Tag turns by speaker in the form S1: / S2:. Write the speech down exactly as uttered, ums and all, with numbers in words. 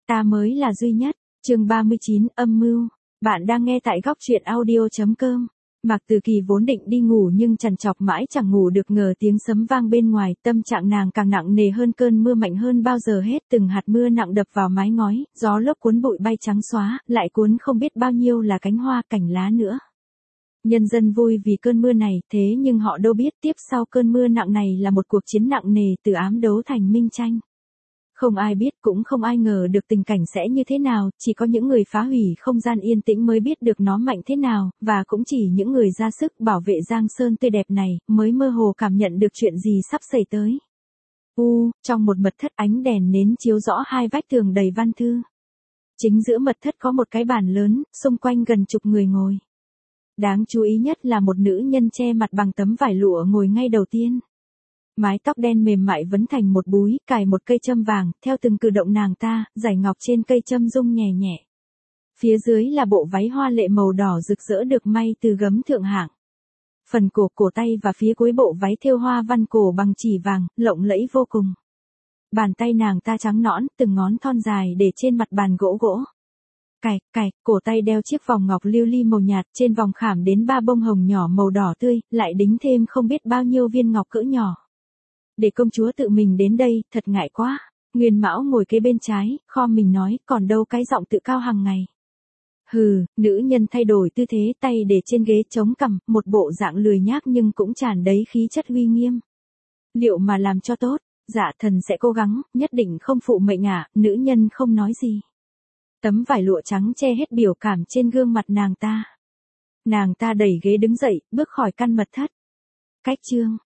S1: Ta mới là duy nhất. Chương ba mươi chín, âm mưu. Bạn đang nghe tại góc truyện audio chấm com. Mạc Từ Kỳ vốn định đi ngủ nhưng trằn trọc mãi chẳng ngủ được, ngờ tiếng sấm vang bên ngoài, tâm trạng nàng càng nặng nề hơn, cơn mưa mạnh hơn bao giờ hết, từng hạt mưa nặng đập vào mái ngói, gió lốc cuốn bụi bay trắng xóa, lại cuốn không biết bao nhiêu là cánh hoa cành lá nữa. Nhân dân vui vì cơn mưa này, thế nhưng họ đâu biết tiếp sau cơn mưa nặng này là một cuộc chiến nặng nề từ ám đấu thành minh tranh. Không ai biết, cũng không ai ngờ được tình cảnh sẽ như thế nào, chỉ có những người phá hủy không gian yên tĩnh mới biết được nó mạnh thế nào, và cũng chỉ những người ra sức bảo vệ Giang Sơn tươi đẹp này, mới mơ hồ cảm nhận được chuyện gì sắp xảy tới. U, trong một mật thất, ánh đèn nến chiếu rõ hai vách tường đầy văn thư. Chính giữa mật thất có một cái bàn lớn, xung quanh gần chục người ngồi. Đáng chú ý nhất là một nữ nhân che mặt bằng tấm vải lụa ngồi ngay đầu tiên. Mái tóc đen mềm mại vấn thành một búi, cài một cây châm vàng, theo từng cử động nàng ta, dải ngọc trên cây châm rung nhẹ nhẹ. Phía dưới là bộ váy hoa lệ màu đỏ rực rỡ được may từ gấm thượng hạng. Phần cổ, cổ tay và phía cuối bộ váy thêu hoa văn cổ bằng chỉ vàng, lộng lẫy vô cùng. Bàn tay nàng ta trắng nõn, từng ngón thon dài để trên mặt bàn gỗ gỗ. Cài, cài, cổ tay đeo chiếc vòng ngọc lưu ly màu nhạt, trên vòng khảm đến ba bông hồng nhỏ màu đỏ tươi, lại đính thêm không biết bao nhiêu viên ngọc cỡ nhỏ. Để công chúa tự mình đến đây, thật ngại quá. Nguyên Mão ngồi kế bên trái, khom mình nói, còn đâu cái giọng tự cao hàng ngày. Hừ, nữ nhân thay đổi tư thế, tay để trên ghế chống cằm, một bộ dạng lười nhác nhưng cũng tràn đầy khí chất uy nghiêm. Liệu mà làm cho tốt, dạ thần sẽ cố gắng, nhất định không phụ mệnh ạ. Nữ nhân không nói gì. Tấm vải lụa trắng che hết biểu cảm trên gương mặt nàng ta. Nàng ta đẩy ghế đứng dậy, bước khỏi căn mật thất. Cách chương.